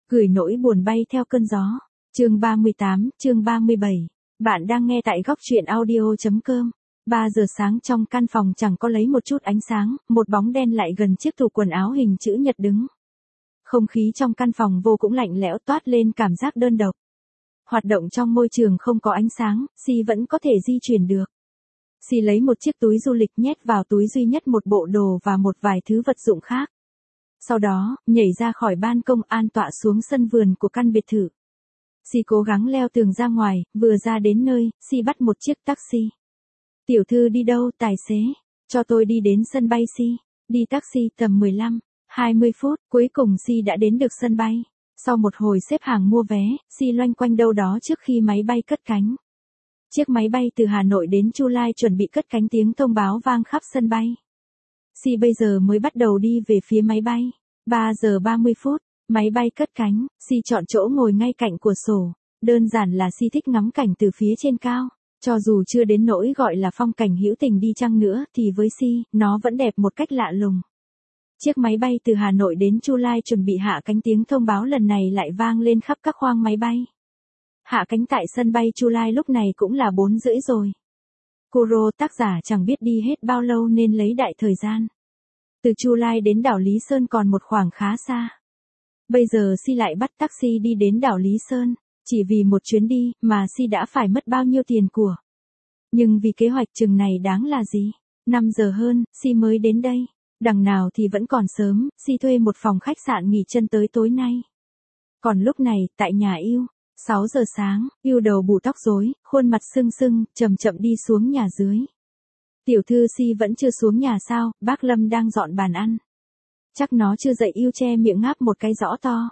Gửi nỗi buồn bay theo cơn gió. Chương 38, chương 37. Bạn đang nghe tại góc truyện audio.com. 3 giờ sáng trong căn phòng chẳng có lấy một chút ánh sáng, một bóng đen lại gần chiếc tủ quần áo hình chữ nhật đứng. Không khí trong căn phòng vô cũng lạnh lẽo, toát lên cảm giác đơn độc. Hoạt động trong môi trường không có ánh sáng, Si vẫn có thể di chuyển được. Si lấy một chiếc túi du lịch nhét vào túi duy nhất một bộ đồ và một vài thứ vật dụng khác. Sau đó, nhảy ra khỏi ban công an tọa xuống sân vườn của căn biệt thự. Si cố gắng leo tường ra ngoài, vừa ra đến nơi, Si bắt một chiếc taxi. Tiểu thư đi đâu tài xế? Cho tôi đi đến sân bay Si. Đi taxi tầm 15-20 phút, cuối cùng Si đã đến được sân bay. Sau một hồi xếp hàng mua vé, Si loanh quanh đâu đó trước khi máy bay cất cánh. Chiếc máy bay từ Hà Nội đến Chu Lai chuẩn bị cất cánh, tiếng thông báo vang khắp sân bay. Si bây giờ mới bắt đầu đi về phía máy bay. 3 giờ 30 phút, máy bay cất cánh, Si chọn chỗ ngồi ngay cạnh cửa sổ. Đơn giản là Si thích ngắm cảnh từ phía trên cao. Cho dù chưa đến nỗi gọi là phong cảnh hữu tình đi chăng nữa thì với Si, nó vẫn đẹp một cách lạ lùng. Chiếc máy bay từ Hà Nội đến Chu Lai chuẩn bị hạ cánh, tiếng thông báo lần này lại vang lên khắp các khoang máy bay. Hạ cánh tại sân bay Chu Lai lúc này cũng là 4 rưỡi rồi. Kuro tác giả chẳng biết đi hết bao lâu nên lấy đại thời gian. Từ Chu Lai đến đảo Lý Sơn còn một khoảng khá xa. Bây giờ Si lại bắt taxi đi đến đảo Lý Sơn. Chỉ vì một chuyến đi mà Si đã phải mất bao nhiêu tiền của. Nhưng vì kế hoạch chừng này đáng là gì? 5 giờ hơn, Si mới đến đây. Đằng nào thì vẫn còn sớm, Si thuê một phòng khách sạn nghỉ chân tới tối nay. Còn lúc này, tại nhà Yêu, 6 giờ sáng, Yêu đầu bù tóc rối, khuôn mặt sưng sưng, chậm chậm đi xuống nhà dưới. Tiểu thư Si vẫn chưa xuống nhà sao? Bác Lâm đang dọn bàn ăn. Chắc nó chưa dậy. Yêu che miệng ngáp một cái rõ to.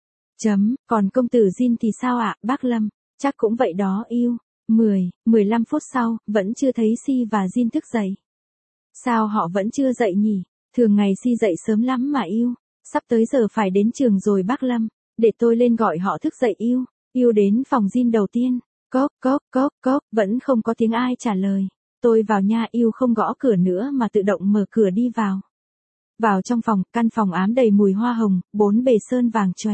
Còn công tử Jin thì sao ạ, bác Lâm? Chắc cũng vậy đó Yêu. 15 phút sau, vẫn chưa thấy Si và Jin thức dậy. Sao họ vẫn chưa dậy nhỉ? Thường ngày Si dậy sớm lắm mà Yêu. Sắp tới giờ phải đến trường rồi bác Lâm. Để tôi lên gọi họ thức dậy Yêu. Yêu đến phòng Jin đầu tiên. Cốc, vẫn không có tiếng ai trả lời. Tôi vào nha. Yêu không gõ cửa nữa mà tự động mở cửa đi vào. Vào trong phòng, căn phòng ám đầy mùi hoa hồng, 4 bề sơn vàng chóe.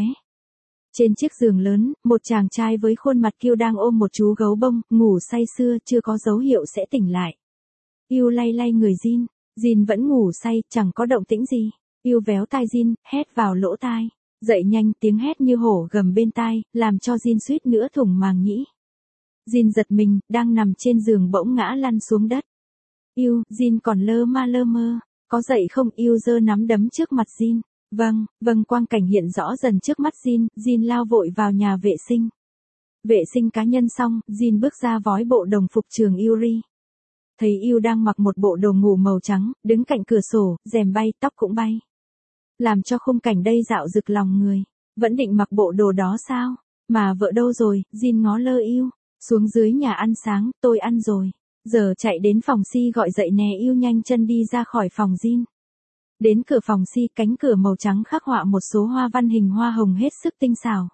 Trên chiếc giường lớn, một chàng trai với khuôn mặt kiêu đang ôm một chú gấu bông, ngủ say sưa, chưa có dấu hiệu sẽ tỉnh lại. Yêu lay lay người Jin. Jin vẫn ngủ say, chẳng có động tĩnh gì. Yêu véo tai Jin, hét vào lỗ tai. Dậy nhanh, tiếng hét như hổ gầm bên tai, làm cho Jin suýt nữa thủng màng nhĩ. Jin giật mình, đang nằm trên giường bỗng ngã lăn xuống đất. Yêu, Jin còn lơ mơ. Có dậy không? Yêu giơ nắm đấm trước mặt Jin. Vâng, quang cảnh hiện rõ dần trước mắt Jin lao vội vào nhà vệ sinh. Vệ sinh cá nhân xong, Jin bước ra vói bộ đồng phục trường Yuri. Thấy Yêu đang mặc một bộ đồ ngủ màu trắng, đứng cạnh cửa sổ, rèm bay, tóc cũng bay. Làm cho khung cảnh đây dạo rực lòng người. Vẫn định mặc bộ đồ đó sao? Mà vợ đâu rồi? Jin ngó lơ Yêu. Xuống dưới nhà ăn sáng, tôi ăn rồi. Giờ chạy đến phòng Si gọi dậy nè. Yêu nhanh chân đi ra khỏi phòng Jin. Đến cửa phòng Si, cánh cửa màu trắng khắc họa một số hoa văn hình hoa hồng hết sức tinh xảo.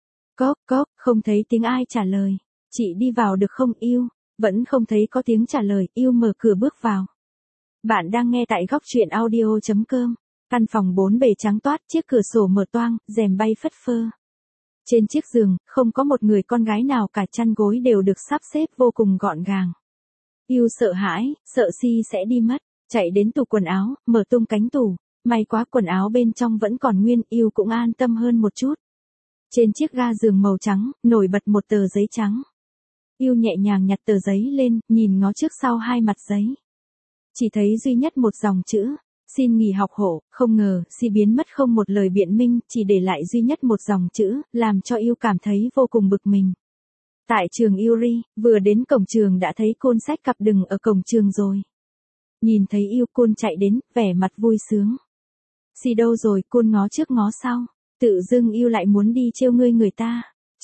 Cốc, không thấy tiếng ai trả lời. Chị đi vào được không Yêu? Vẫn không thấy có tiếng trả lời. Yêu mở cửa bước vào. Bạn đang nghe tại góc truyện audio.com. Căn phòng 4 bề trắng toát, chiếc cửa sổ mở toang, rèm bay phất phơ. Trên chiếc giường, không có một người con gái nào cả, chăn gối đều được sắp xếp vô cùng gọn gàng. Yêu sợ hãi, sợ Si sẽ đi mất. Chạy đến tủ quần áo, mở tung cánh tủ. May quá quần áo bên trong vẫn còn nguyên. Yêu cũng an tâm hơn một chút. Trên chiếc ga giường màu trắng, nổi bật một tờ giấy trắng. Yêu nhẹ nhàng nhặt tờ giấy lên, nhìn ngó trước sau hai mặt giấy. Chỉ thấy duy nhất một dòng chữ. Xin nghỉ học hộ. Không ngờ, Si biến mất không một lời biện minh, chỉ để lại duy nhất một dòng chữ, làm cho Yêu cảm thấy vô cùng bực mình. Tại trường Yuri, vừa đến cổng trường đã thấy Côn xách cặp đừng ở cổng trường rồi. Nhìn thấy Yêu, Côn chạy đến, vẻ mặt vui sướng. Si đâu rồi? Côn ngó trước ngó sau. Tự dưng Yêu lại muốn đi trêu người ta.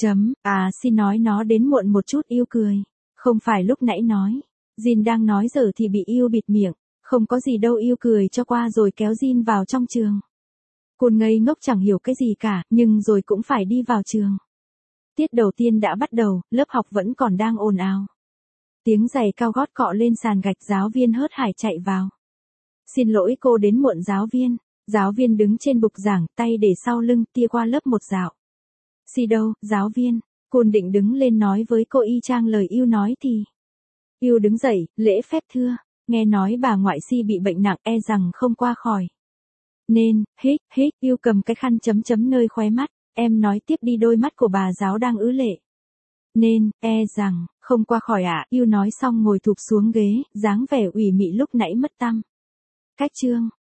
Si nói nó đến muộn một chút. Yêu cười. Không phải lúc nãy nói. Jin đang nói giờ thì bị Yêu bịt miệng. Không có gì đâu. Yêu cười cho qua rồi kéo Jin vào trong trường. Côn ngây ngốc chẳng hiểu cái gì cả, nhưng rồi cũng phải đi vào trường. Tiết đầu tiên đã bắt đầu, lớp học vẫn còn đang ồn ào. Tiếng giày cao gót cọ lên sàn gạch, giáo viên hớt hải chạy vào. Xin lỗi cô đến muộn giáo viên. Giáo viên đứng trên bục giảng, tay để sau lưng, tia qua lớp một dạo. Si đâu, giáo viên. Côn định đứng lên nói với cô y chang lời yêu nói thì. Yêu đứng dậy, lễ phép thưa. Nghe nói bà ngoại Si bị bệnh nặng e rằng không qua khỏi. Nên, hít, yêu cầm cái khăn chấm chấm nơi khóe mắt. Em nói tiếp đi, đôi mắt của bà giáo đang ứ lệ. Nên, e rằng, không qua khỏi ạ. Yêu nói xong ngồi thụp xuống ghế, dáng vẻ ủy mị lúc nãy mất tăm. Cách chương.